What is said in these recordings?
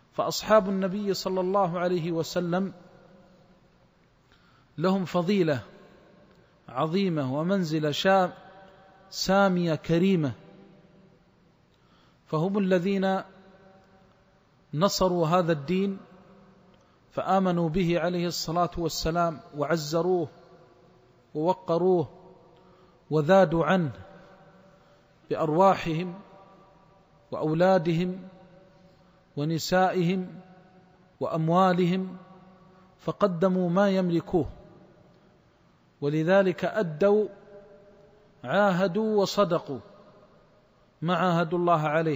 فأصحاب النبي صلى الله عليه وسلم لهم فضيلة عظيمة ومنزلة سامية كريمة، فهم الذين نصروا هذا الدين فآمنوا به عليه الصلاة والسلام وعزروه ووقروه وذادوا عنه بأرواحهم وأولادهم ونسائهم وأموالهم، فقدموا ما يملكوه، ولذلك أدوا عاهدوا وصدقوا ما عاهدوا الله عليه،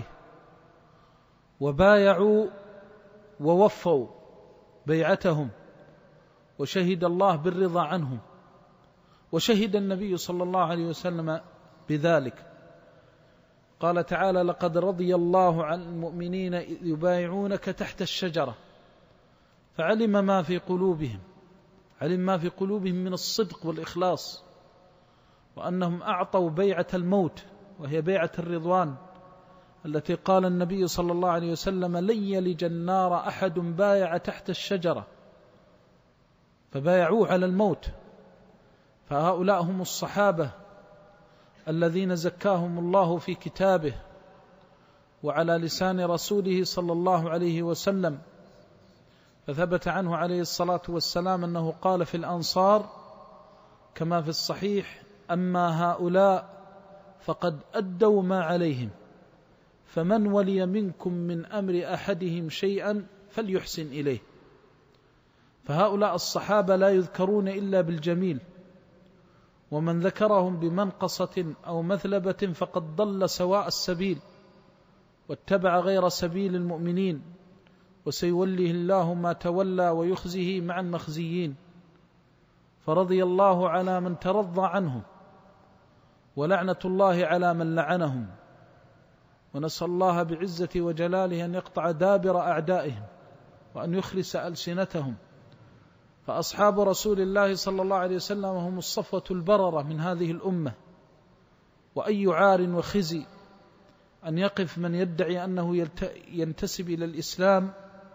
وبايعوا ووفوا بيعتهم، وشهد الله بالرضا عنهم، وشهد النبي صلى الله عليه وسلم بذلك. قال تعالى: لقد رضي الله عن المؤمنين إذ يبايعونك تحت الشجرة فعلم ما في قلوبهم، علم ما في قلوبهم من الصدق والإخلاص، وأنهم أعطوا بيعة الموت وهي بيعة الرضوان التي قال النبي صلى الله عليه وسلم: لن يلج النار أحد بايع تحت الشجرة، فبايعوه على الموت. فهؤلاء هم الصحابة الذين زكاهم الله في كتابه وعلى لسان رسوله صلى الله عليه وسلم، فثبت عنه عليه الصلاة والسلام أنه قال في الأنصار كما في الصحيح: أما هؤلاء فقد أدوا ما عليهم، فمن ولي منكم من أمر أحدهم شيئا فليحسن إليه. فهؤلاء الصحابة لا يذكرون إلا بالجميل، ومن ذكرهم بمنقصة أو مثلبة فقد ضل سواء السبيل واتبع غير سبيل المؤمنين، وسيوليه الله ما تولى ويخزيه مع المخزيين. فرضي الله على من ترضى عنهم، ولعنة الله على من لعنهم، ونسأل الله بعزة وجلاله أن يقطع دابر أعدائهم وأن يخلص ألسنتهم. فأصحاب رسول الله صلى الله عليه وسلم هم الصفوة البررة من هذه الأمة، وأي عار وخزي أن يقف من يدعي أنه ينتسب إلى الإسلام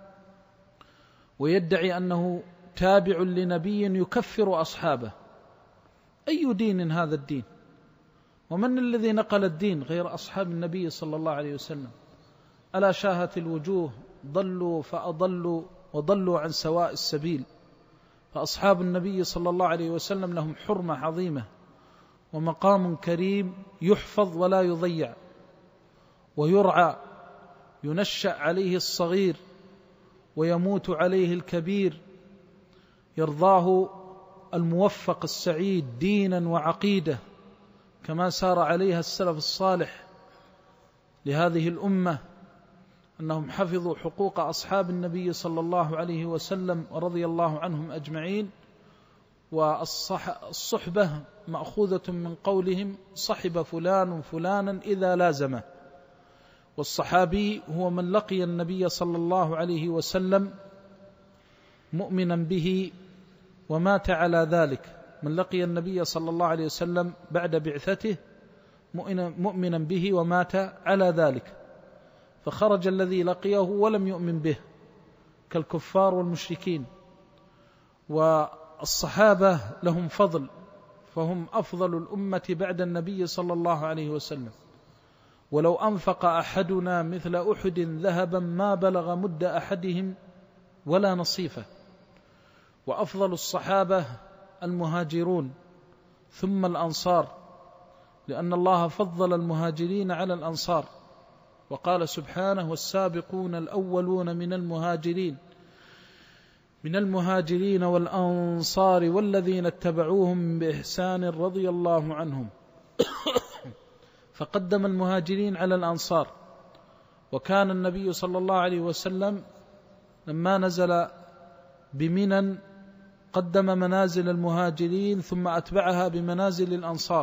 ويدعي أنه تابع لنبي يكفر أصحابه. أي دين هذا الدين؟ ومن الذي نقل الدين غير أصحاب النبي صلى الله عليه وسلم؟ ألا شاهت الوجوه ضلوا فأضلوا وضلوا عن سواء السبيل. فأصحاب النبي صلى الله عليه وسلم لهم حرمة عظيمة ومقام كريم يحفظ ولا يضيع ويرعى، ينشأ عليه الصغير ويموت عليه الكبير، يرضاه الموفق السعيد دينا وعقيدة كما سار عليها السلف الصالح لهذه الأمة، أنهم حفظوا حقوق أصحاب النبي صلى الله عليه وسلم ورضي الله عنهم أجمعين. والصحبة مأخوذة من قولهم: صحب فلان فلانا إذا لازمه. والصحابي هو من لقي النبي صلى الله عليه وسلم مؤمنا به ومات على ذلك، من لقي النبي صلى الله عليه وسلم بعد بعثته مؤمنا به ومات على ذلك، فخرج الذي لقيه ولم يؤمن به كالكفار والمشركين. والصحابة لهم فضل، فهم أفضل الأمة بعد النبي صلى الله عليه وسلم. ولو أنفق أحدنا مثل أحد ذهبا ما بلغ مد أحدهم ولا نصيفه. وأفضل الصحابة المهاجرون ثم الأنصار، لأن الله فضل المهاجرين على الأنصار، وقال سبحانه: والسابقون الأولون من المهاجرين والأنصار والذين اتبعوهم بإحسان رضي الله عنهم. فقدم المهاجرين على الأنصار. وكان النبي صلى الله عليه وسلم لما نزل بمنى قدم منازل المهاجرين ثم أتبعها بمنازل الأنصار.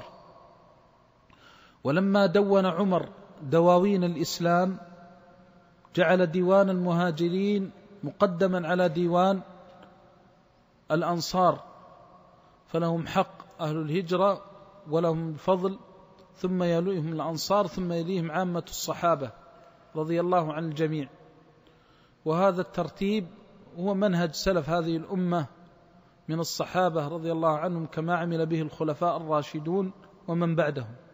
ولما دون عمر دواوين الإسلام جعل ديوان المهاجرين مقدما على ديوان الأنصار، فلهم حق أهل الهجرة ولهم فضل، ثم يليهم الأنصار، ثم يليهم عامة الصحابة رضي الله عن الجميع. وهذا الترتيب هو منهج سلف هذه الأمة من الصحابة رضي الله عنهم، كما عمل به الخلفاء الراشدون ومن بعدهم.